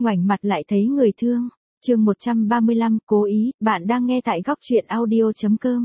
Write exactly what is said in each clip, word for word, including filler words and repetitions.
ngoảnh mặt lại thấy người thương. Chương một trăm ba mươi lăm, cố ý, bạn đang nghe tại góc truyện audio chấm com.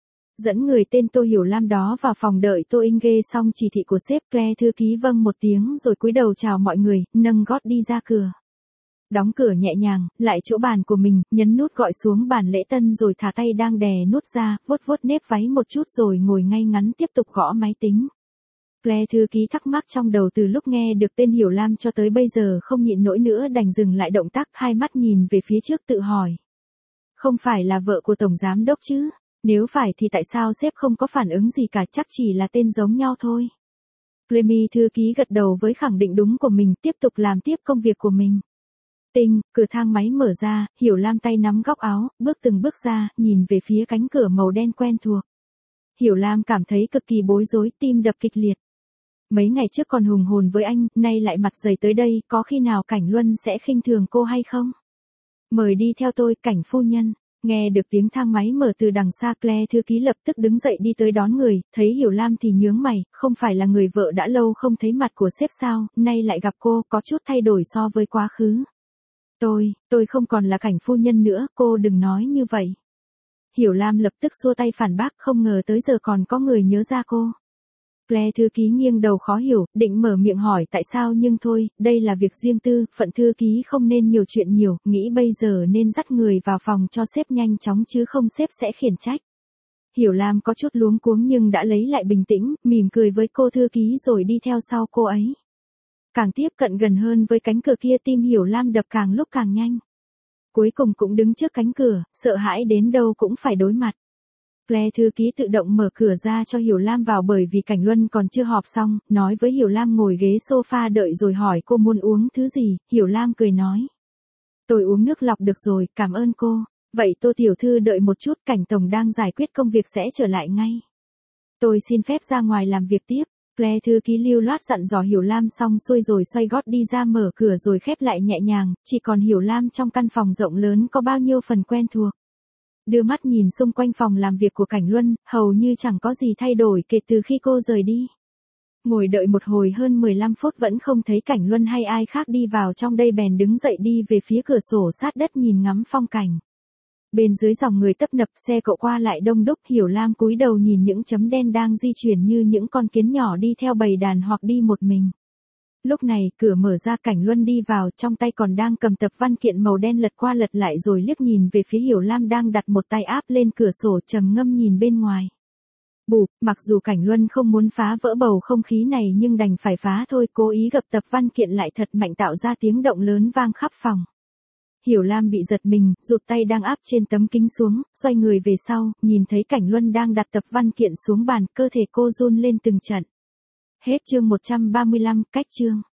Dẫn người tên Tô Hiểu Lam đó vào phòng đợi Tô In Ghê xong chỉ thị của sếp, Claire thư ký vâng một tiếng rồi cúi đầu chào mọi người, nâng gót đi ra cửa. Đóng cửa nhẹ nhàng, lại chỗ bàn của mình, nhấn nút gọi xuống bàn lễ tân rồi thả tay đang đè nút ra, vuốt vuốt nếp váy một chút rồi ngồi ngay ngắn tiếp tục gõ máy tính. Claire thư ký thắc mắc trong đầu từ lúc nghe được tên Hiểu Lam cho tới bây giờ không nhịn nổi nữa đành dừng lại động tác, hai mắt nhìn về phía trước tự hỏi. Không phải là vợ của tổng giám đốc chứ? Nếu phải thì tại sao sếp không có phản ứng gì cả, chắc chỉ là tên giống nhau thôi. Clemmy thư ký gật đầu với khẳng định đúng của mình, tiếp tục làm tiếp công việc của mình. Tinh, cửa thang máy mở ra, Hiểu Lam tay nắm góc áo, bước từng bước ra, nhìn về phía cánh cửa màu đen quen thuộc. Hiểu Lam cảm thấy cực kỳ bối rối, tim đập kịch liệt. Mấy ngày trước còn hùng hồn với anh, nay lại mặt dày tới đây, có khi nào Cảnh Luân sẽ khinh thường cô hay không? Mời đi theo tôi, Cảnh phu nhân. Nghe được tiếng thang máy mở từ đằng xa, Claire thư ký lập tức đứng dậy đi tới đón người, thấy Hiểu Lam thì nhướng mày, không phải là người vợ đã lâu không thấy mặt của sếp sao, nay lại gặp cô, có chút thay đổi so với quá khứ. Tôi, tôi không còn là Cảnh phu nhân nữa, cô đừng nói như vậy. Hiểu Lam lập tức xua tay phản bác, không ngờ tới giờ còn có người nhớ ra cô. Claire thư ký nghiêng đầu khó hiểu, định mở miệng hỏi tại sao nhưng thôi, đây là việc riêng tư, phận thư ký không nên nhiều chuyện nhiều, nghĩ bây giờ nên dắt người vào phòng cho sếp nhanh chóng chứ không sếp sẽ khiển trách. Hiểu Lam có chút luống cuống nhưng đã lấy lại bình tĩnh, mỉm cười với cô thư ký rồi đi theo sau cô ấy. Càng tiếp cận gần hơn với cánh cửa kia, tim Hiểu Lam đập càng lúc càng nhanh. Cuối cùng cũng đứng trước cánh cửa, sợ hãi đến đâu cũng phải đối mặt. Claire thư ký tự động mở cửa ra cho Hiểu Lam vào bởi vì Cảnh Luân còn chưa họp xong, nói với Hiểu Lam ngồi ghế sofa đợi rồi hỏi cô muốn uống thứ gì, Hiểu Lam cười nói. Tôi uống nước lọc được rồi, cảm ơn cô. Vậy Tô tiểu thư đợi một chút, Cảnh tổng đang giải quyết công việc sẽ trở lại ngay. Tôi xin phép ra ngoài làm việc tiếp. Claire thư ký lưu loát dặn dò Hiểu Lam xong xuôi rồi xoay gót đi ra mở cửa rồi khép lại nhẹ nhàng, chỉ còn Hiểu Lam trong căn phòng rộng lớn có bao nhiêu phần quen thuộc. Đưa mắt nhìn xung quanh phòng làm việc của Cảnh Luân, hầu như chẳng có gì thay đổi kể từ khi cô rời đi. Ngồi đợi một hồi hơn mười lăm phút vẫn không thấy Cảnh Luân hay ai khác đi vào trong đây bèn đứng dậy đi về phía cửa sổ sát đất nhìn ngắm phong cảnh. Bên dưới dòng người tấp nập, xe cộ qua lại đông đúc, Hiểu Lam cúi đầu nhìn những chấm đen đang di chuyển như những con kiến nhỏ đi theo bầy đàn hoặc đi một mình. Lúc này, cửa mở ra, Cảnh Luân đi vào, trong tay còn đang cầm tập văn kiện màu đen lật qua lật lại rồi liếc nhìn về phía Hiểu Lam đang đặt một tay áp lên cửa sổ trầm ngâm nhìn bên ngoài. Bụp, mặc dù Cảnh Luân không muốn phá vỡ bầu không khí này nhưng đành phải phá thôi, cố ý gập tập văn kiện lại thật mạnh tạo ra tiếng động lớn vang khắp phòng. Hiểu Lam bị giật mình, rụt tay đang áp trên tấm kính xuống, xoay người về sau, nhìn thấy Cảnh Luân đang đặt tập văn kiện xuống bàn, cơ thể cô run lên từng trận. Hết chương một trăm ba mươi lăm, cách chương.